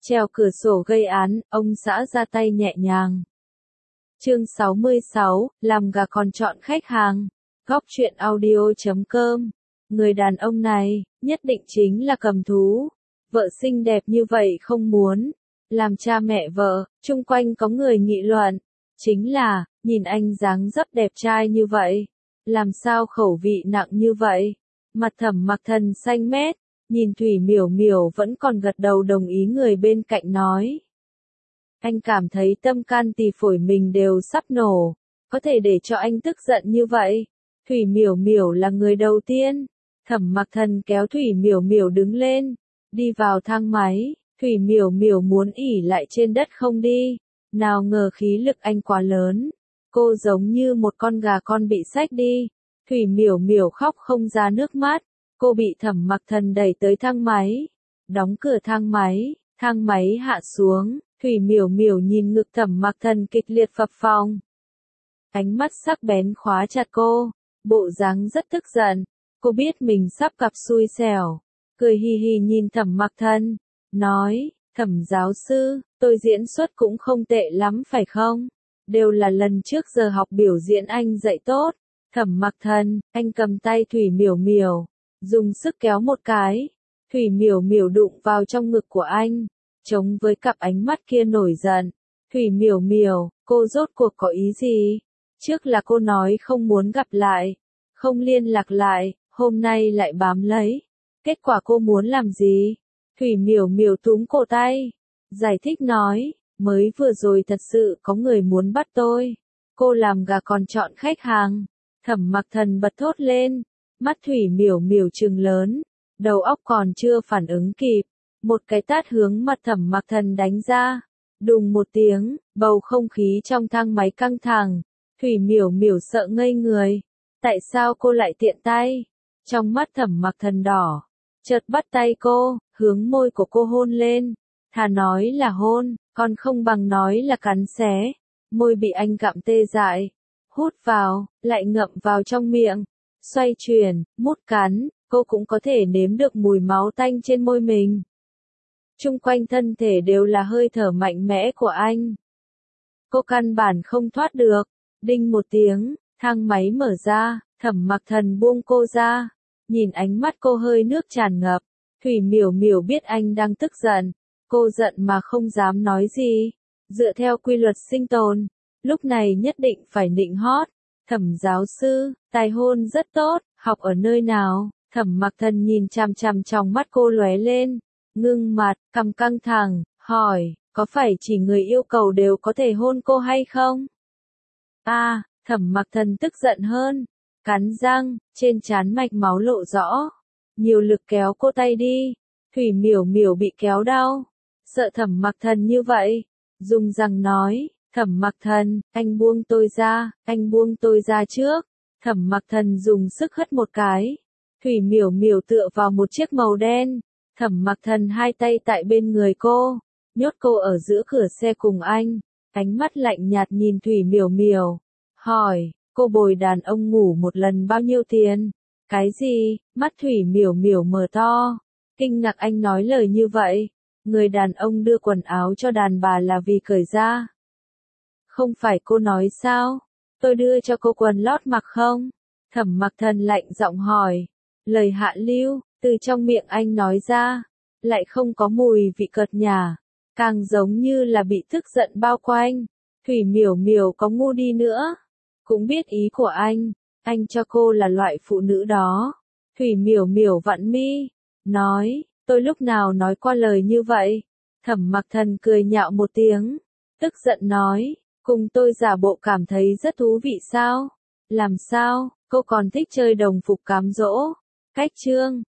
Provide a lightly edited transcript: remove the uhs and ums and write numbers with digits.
Trèo cửa sổ gây án, ông xã ra tay nhẹ nhàng. Chương 66, làm gà còn chọn khách hàng. Góc truyện audio.com. Người đàn ông này, nhất định chính là cầm thú. Vợ xinh đẹp như vậy không muốn. Làm cha mẹ vợ, chung quanh có người nghị luận. Chính là, nhìn anh dáng dấp đẹp trai như vậy. Làm sao khẩu vị nặng như vậy? Mặt Thẩm Mặc Thần xanh mét, nhìn Thủy Miểu Miểu vẫn còn gật đầu đồng ý người bên cạnh nói. Anh cảm thấy tâm can tỳ phổi mình đều sắp nổ, có thể để cho anh tức giận như vậy. Thủy Miểu Miểu là người đầu tiên. Thẩm Mặc Thần kéo Thủy Miểu Miểu đứng lên, đi vào thang máy. Thủy Miểu Miểu muốn ỉ lại trên đất không đi, nào ngờ khí lực anh quá lớn. Cô giống như một con gà con bị xách đi. Thủy Miểu Miểu khóc không ra nước mắt. Cô bị Thẩm Mặc Thần đẩy tới thang máy. Đóng cửa thang máy hạ xuống. Thủy Miểu Miểu nhìn ngực Thẩm Mặc Thần kịch liệt phập phồng. Ánh mắt sắc bén khóa chặt cô, bộ dáng rất tức giận. Cô biết mình sắp gặp xui xẻo, cười hì hì nhìn Thẩm Mặc Thần, nói, Thẩm giáo sư, tôi diễn xuất cũng không tệ lắm phải không? Đều là lần trước giờ học biểu diễn anh dạy tốt. Thẩm Mặc Thần, anh cầm tay Thủy Miểu Miểu, dùng sức kéo một cái. Thủy Miểu Miểu đụng vào trong ngực của anh, chống với cặp ánh mắt kia nổi giận. Thủy Miểu Miểu, cô rốt cuộc có ý gì? Trước là cô nói không muốn gặp lại, không liên lạc lại, hôm nay lại bám lấy. Kết quả cô muốn làm gì? Thủy Miểu Miểu túm cổ tay, giải thích nói, mới vừa rồi thật sự có người muốn bắt tôi. Cô làm gà còn chọn khách hàng. Thẩm Mặc Thần bật thốt lên, mắt Thủy Miểu Miểu trừng lớn, đầu óc còn chưa phản ứng kịp, một cái tát hướng mặt Thẩm Mặc Thần đánh ra. Đùng một tiếng, bầu không khí trong thang máy căng thẳng. Thủy Miểu Miểu sợ ngây người. Tại sao cô lại tiện tay? Trong mắt Thẩm Mặc Thần đỏ, chợt bắt tay cô, hướng môi của cô hôn lên. Thà nói là hôn, còn không bằng nói là cắn xé. Môi bị anh gặm tê dại, hút vào, lại ngậm vào trong miệng, xoay chuyển, mút cắn, cô cũng có thể nếm được mùi máu tanh trên môi mình. Chung quanh thân thể đều là hơi thở mạnh mẽ của anh. Cô căn bản không thoát được. Đinh một tiếng, thang máy mở ra, Thẩm Mặc Thần buông cô ra. Nhìn ánh mắt cô hơi nước tràn ngập. Thủy Miểu Miểu biết anh đang tức giận. Cô giận mà không dám nói gì. Dựa theo quy luật sinh tồn, lúc này nhất định phải nịnh hót. Thẩm giáo sư, tài hôn rất tốt, học ở nơi nào? Thẩm Mặc Thần nhìn chằm chằm trong mắt cô lóe lên, ngưng mặt, cằm căng thẳng, hỏi, có phải chỉ người yêu cầu đều có thể hôn cô hay không? Thẩm Mặc Thần tức giận hơn, cắn răng, trên trán mạch máu lộ rõ, nhiều lực kéo cô tay đi. Thủy Miểu Miểu bị kéo đau, sợ Thẩm Mặc Thần như vậy, dùng răng nói, Thẩm Mặc Thần, anh buông tôi ra trước. Thẩm Mặc Thần dùng sức hất một cái. Thủy Miểu Miểu tựa vào một chiếc màu đen. Thẩm Mặc Thần hai tay tại bên người cô, nhốt cô ở giữa cửa xe cùng anh, ánh mắt lạnh nhạt nhìn Thủy Miểu Miểu, hỏi, cô bồi đàn ông ngủ một lần bao nhiêu tiền? Cái gì? Mắt Thủy Miểu Miểu mở to, kinh ngạc anh nói lời như vậy. Người đàn ông đưa quần áo cho đàn bà là vì cởi ra. Không phải cô nói sao? Tôi đưa cho cô quần lót mặc không? Thẩm Mặc Thần lạnh giọng hỏi. Lời hạ lưu, từ trong miệng anh nói ra, lại không có mùi vị cợt nhả, càng giống như là bị tức giận bao quanh. Thủy Miểu Miểu có ngu đi nữa, cũng biết ý của anh cho cô là loại phụ nữ đó. Thủy Miểu Miểu vặn mi, nói, tôi lúc nào nói qua lời như vậy? Thẩm Mặc Thần cười nhạo một tiếng, tức giận nói, cùng tôi giả bộ cảm thấy rất thú vị sao? Làm sao, cô còn thích chơi đồng phục cám dỗ? Cách chương